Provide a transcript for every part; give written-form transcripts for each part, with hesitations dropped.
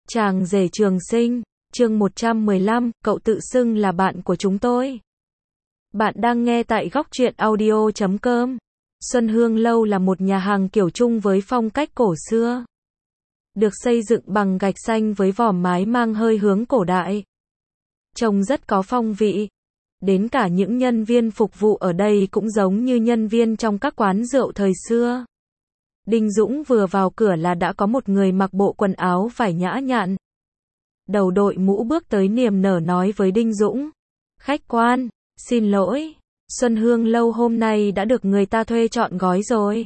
Chàng rể trường sinh, chương 115, cậu tự xưng là bạn của chúng tôi. Bạn đang nghe tại góc truyện audio.com. Xuân Hương Lâu là một nhà hàng kiểu Trung với phong cách cổ xưa. Được xây dựng bằng gạch xanh với vòm mái mang hơi hướng cổ đại. Trông rất có phong vị. Đến cả những nhân viên phục vụ ở đây cũng giống như nhân viên trong các quán rượu thời xưa. Đinh Dũng vừa vào cửa là đã có một người mặc bộ quần áo vải nhã nhặn. Đầu đội mũ bước tới niềm nở nói với Đinh Dũng. Khách quan, xin lỗi, Xuân Hương Lâu hôm nay đã được người ta thuê trọn gói rồi.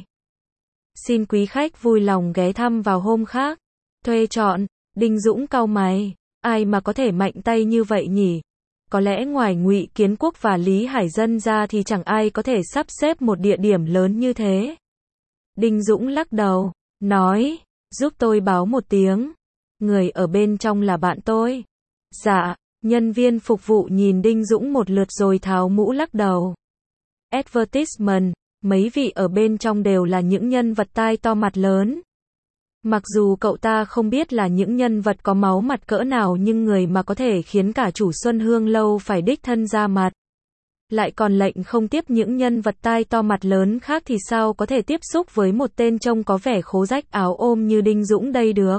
Xin quý khách vui lòng ghé thăm vào hôm khác. Thuê trọn, Đinh Dũng cau mày, ai mà có thể mạnh tay như vậy nhỉ? Có lẽ ngoài Ngụy Kiến Quốc và Lý Hải Dân ra thì chẳng ai có thể sắp xếp một địa điểm lớn như thế. Đinh Dũng lắc đầu, nói, giúp tôi báo một tiếng. Người ở bên trong là bạn tôi. Dạ, nhân viên phục vụ nhìn Đinh Dũng một lượt rồi tháo mũ lắc đầu. Advertisement, mấy vị ở bên trong đều là những nhân vật tai to mặt lớn. Mặc dù cậu ta không biết là những nhân vật có máu mặt cỡ nào nhưng người mà có thể khiến cả chủ Xuân Hương Lâu phải đích thân ra mặt. Lại còn lệnh không tiếp những nhân vật tai to mặt lớn khác thì sao có thể tiếp xúc với một tên trông có vẻ khố rách áo ôm như Đinh Dũng đây được.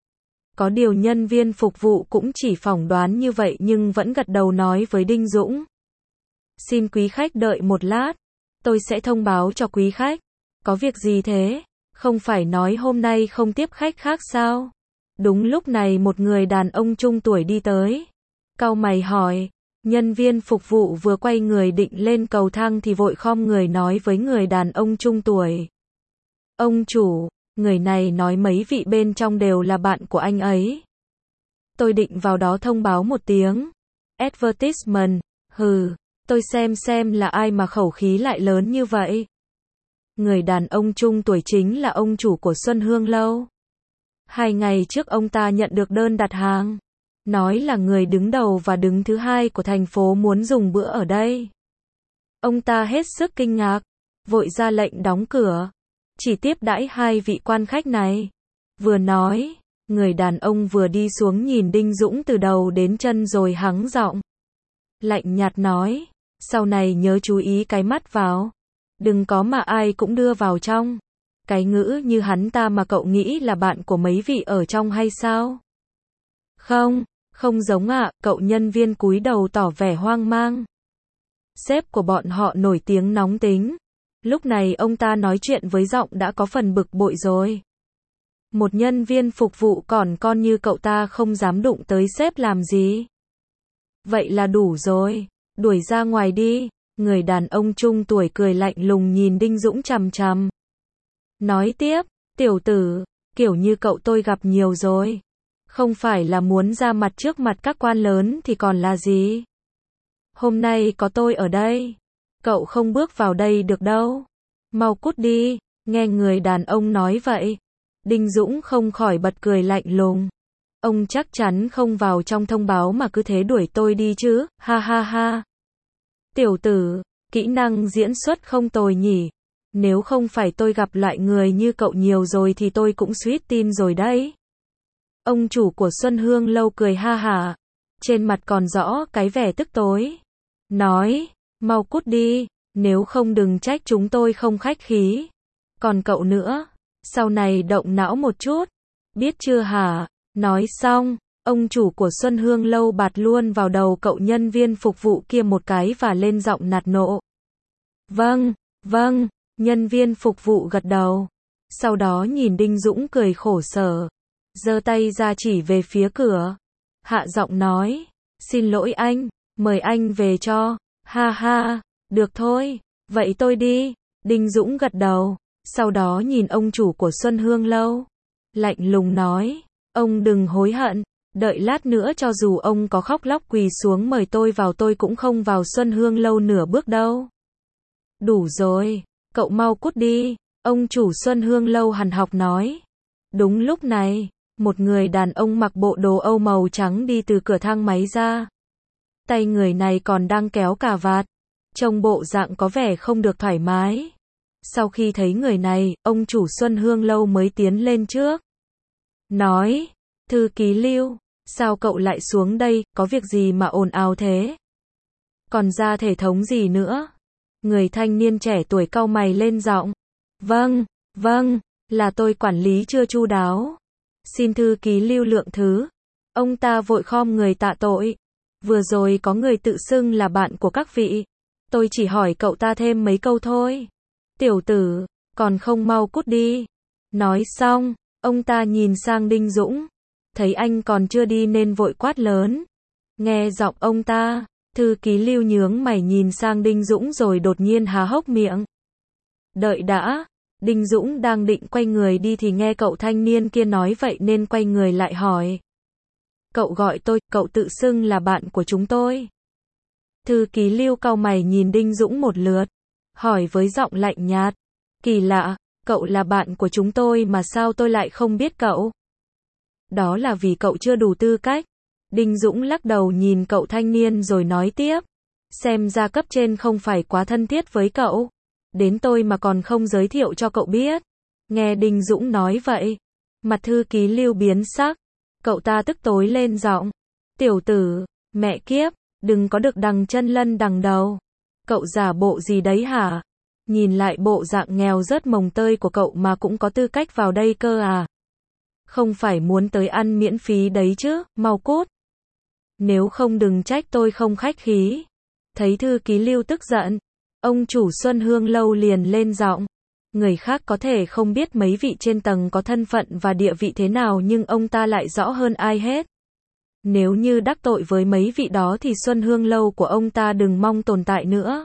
Có điều nhân viên phục vụ cũng chỉ phỏng đoán như vậy nhưng vẫn gật đầu nói với Đinh Dũng. Xin quý khách đợi một lát, tôi sẽ thông báo cho quý khách. Có việc gì thế? Không phải nói hôm nay không tiếp khách khác sao? Đúng lúc này một người đàn ông trung tuổi đi tới. Cau mày hỏi. Nhân viên phục vụ vừa quay người định lên cầu thang thì vội khom người nói với người đàn ông trung tuổi. Ông chủ, người này nói mấy vị bên trong đều là bạn của anh ấy. Tôi định vào đó thông báo một tiếng. Advertisement, hừ, tôi xem là ai mà khẩu khí lại lớn như vậy. Người đàn ông trung tuổi chính là ông chủ của Xuân Hương Lâu. 2 ngày trước ông ta nhận được đơn đặt hàng. Nói là người đứng đầu và đứng thứ hai của thành phố muốn dùng bữa ở đây. Ông ta hết sức kinh ngạc, vội ra lệnh đóng cửa, chỉ tiếp đãi 2 vị quan khách này. Vừa nói, người đàn ông vừa đi xuống nhìn Đinh Dũng từ đầu đến chân rồi hắng giọng. Lạnh nhạt nói, sau này nhớ chú ý cái mắt vào. Đừng có mà ai cũng đưa vào trong. Cái ngữ như hắn ta mà cậu nghĩ là bạn của mấy vị ở trong hay sao? Không giống ạ, cậu nhân viên cúi đầu tỏ vẻ hoang mang. Sếp của bọn họ nổi tiếng nóng tính. Lúc này ông ta nói chuyện với giọng đã có phần bực bội rồi. Một nhân viên phục vụ còn con như cậu ta không dám đụng tới sếp làm gì. Vậy là đủ rồi, đuổi ra ngoài đi. Người đàn ông trung tuổi cười lạnh lùng nhìn Đinh Dũng chằm chằm. Nói tiếp, tiểu tử, kiểu như cậu tôi gặp nhiều rồi. Không phải là muốn ra mặt trước mặt các quan lớn thì còn là gì? Hôm nay có tôi ở đây. Cậu không bước vào đây được đâu. Mau cút đi, nghe người đàn ông nói vậy. Đinh Dũng không khỏi bật cười lạnh lùng. Ông chắc chắn không vào trong thông báo mà cứ thế đuổi tôi đi chứ, ha ha ha. Tiểu tử, kỹ năng diễn xuất không tồi nhỉ. Nếu không phải tôi gặp loại người như cậu nhiều rồi thì tôi cũng suýt tin rồi đấy. Ông chủ của Xuân Hương Lâu cười ha hả, trên mặt còn rõ cái vẻ tức tối. Nói, mau cút đi, nếu không đừng trách chúng tôi không khách khí. Còn cậu nữa, sau này động não một chút, biết chưa hả? Nói xong, ông chủ của Xuân Hương Lâu bạt luôn vào đầu cậu nhân viên phục vụ kia một cái và lên giọng nạt nộ. Vâng, nhân viên phục vụ gật đầu. Sau đó nhìn Đinh Dũng cười khổ sở. Giơ tay ra chỉ về phía cửa. Hạ giọng nói. Xin lỗi anh, mời anh về cho. Ha ha, được thôi, vậy tôi đi. Đinh Dũng gật đầu. Sau đó nhìn ông chủ của Xuân Hương Lâu. Lạnh lùng nói. Ông đừng hối hận. Đợi lát nữa cho dù ông có khóc lóc quỳ xuống mời tôi vào tôi cũng không vào Xuân Hương Lâu nửa bước đâu. Đủ rồi, cậu mau cút đi. Ông chủ Xuân Hương Lâu hằn học nói. Đúng lúc này, một người đàn ông mặc bộ đồ Âu màu trắng đi từ cửa thang máy ra. Tay người này còn đang kéo cà vạt. Trông bộ dạng có vẻ không được thoải mái. Sau khi thấy người này, ông chủ Xuân Hương Lâu mới tiến lên trước. Nói, Thư ký Lưu, sao cậu lại xuống đây, có việc gì mà ồn ào thế? Còn ra thể thống gì nữa? Người thanh niên trẻ tuổi cau mày lên giọng. Vâng, là tôi quản lý chưa chu đáo. Xin thư ký Lưu lượng thứ. Ông ta vội khom người tạ tội. Vừa rồi có người tự xưng là bạn của các vị. Tôi chỉ hỏi cậu ta thêm mấy câu thôi. Tiểu tử, còn không mau cút đi. Nói xong, ông ta nhìn sang Đinh Dũng. Thấy anh còn chưa đi nên vội quát lớn. Nghe giọng ông ta, thư ký Lưu nhướng mày nhìn sang Đinh Dũng rồi đột nhiên há hốc miệng. Đợi đã, Đinh Dũng đang định quay người đi thì nghe cậu thanh niên kia nói vậy nên quay người lại hỏi. Cậu gọi tôi, cậu tự xưng là bạn của chúng tôi. Thư ký Lưu cau mày nhìn Đinh Dũng một lượt, hỏi với giọng lạnh nhạt. Kỳ lạ, cậu là bạn của chúng tôi mà sao tôi lại không biết cậu? Đó là vì cậu chưa đủ tư cách. Đinh Dũng lắc đầu nhìn cậu thanh niên rồi nói tiếp. Xem ra cấp trên không phải quá thân thiết với cậu. Đến tôi mà còn không giới thiệu cho cậu biết. Nghe Đinh Dũng nói vậy, mặt thư ký Lưu biến sắc. Cậu ta tức tối lên giọng. Tiểu tử, mẹ kiếp, đừng có được đằng chân lân đằng đầu. Cậu giả bộ gì đấy hả? Nhìn lại bộ dạng nghèo rớt mồng tơi của cậu mà cũng có tư cách vào đây cơ à? Không phải muốn tới ăn miễn phí đấy chứ, mau cút. Nếu không đừng trách tôi không khách khí. Thấy thư ký Lưu tức giận, ông chủ Xuân Hương Lâu liền lên giọng. Người khác có thể không biết mấy vị trên tầng có thân phận và địa vị thế nào nhưng ông ta lại rõ hơn ai hết. Nếu như đắc tội với mấy vị đó thì Xuân Hương Lâu của ông ta đừng mong tồn tại nữa.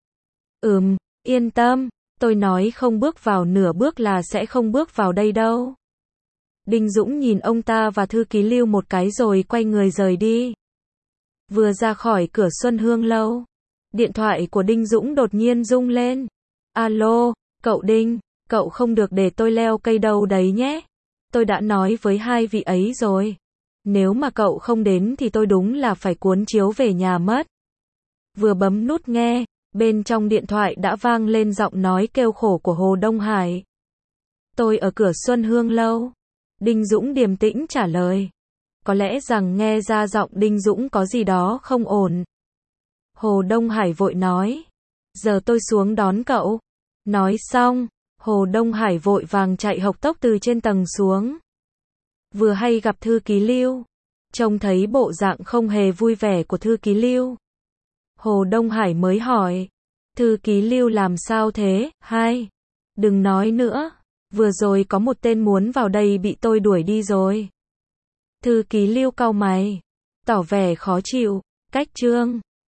Yên tâm, tôi nói không bước vào nửa bước là sẽ không bước vào đây đâu. Đinh Dũng nhìn ông ta và thư ký Lưu một cái rồi quay người rời đi. Vừa ra khỏi cửa Xuân Hương Lâu, điện thoại của Đinh Dũng đột nhiên rung lên. Alo, cậu Đinh, cậu không được để tôi leo cây đâu đấy nhé. Tôi đã nói với hai vị ấy rồi. Nếu mà cậu không đến thì tôi đúng là phải cuốn chiếu về nhà mất. Vừa bấm nút nghe, bên trong điện thoại đã vang lên giọng nói kêu khổ của Hồ Đông Hải. Tôi ở cửa Xuân Hương Lâu. Đinh Dũng điềm tĩnh trả lời. Có lẽ rằng nghe ra giọng Đinh Dũng có gì đó không ổn. Hồ Đông Hải vội nói. Giờ tôi xuống đón cậu. Nói xong, Hồ Đông Hải vội vàng chạy hộc tốc từ trên tầng xuống. Vừa hay gặp thư ký Lưu. Trông thấy bộ dạng không hề vui vẻ của thư ký Lưu. Hồ Đông Hải mới hỏi. Thư ký Lưu làm sao thế, hai? Đừng nói nữa. Vừa rồi có một tên muốn vào đây bị tôi đuổi đi rồi. Thư ký Lưu cau mày, tỏ vẻ khó chịu. Cách chương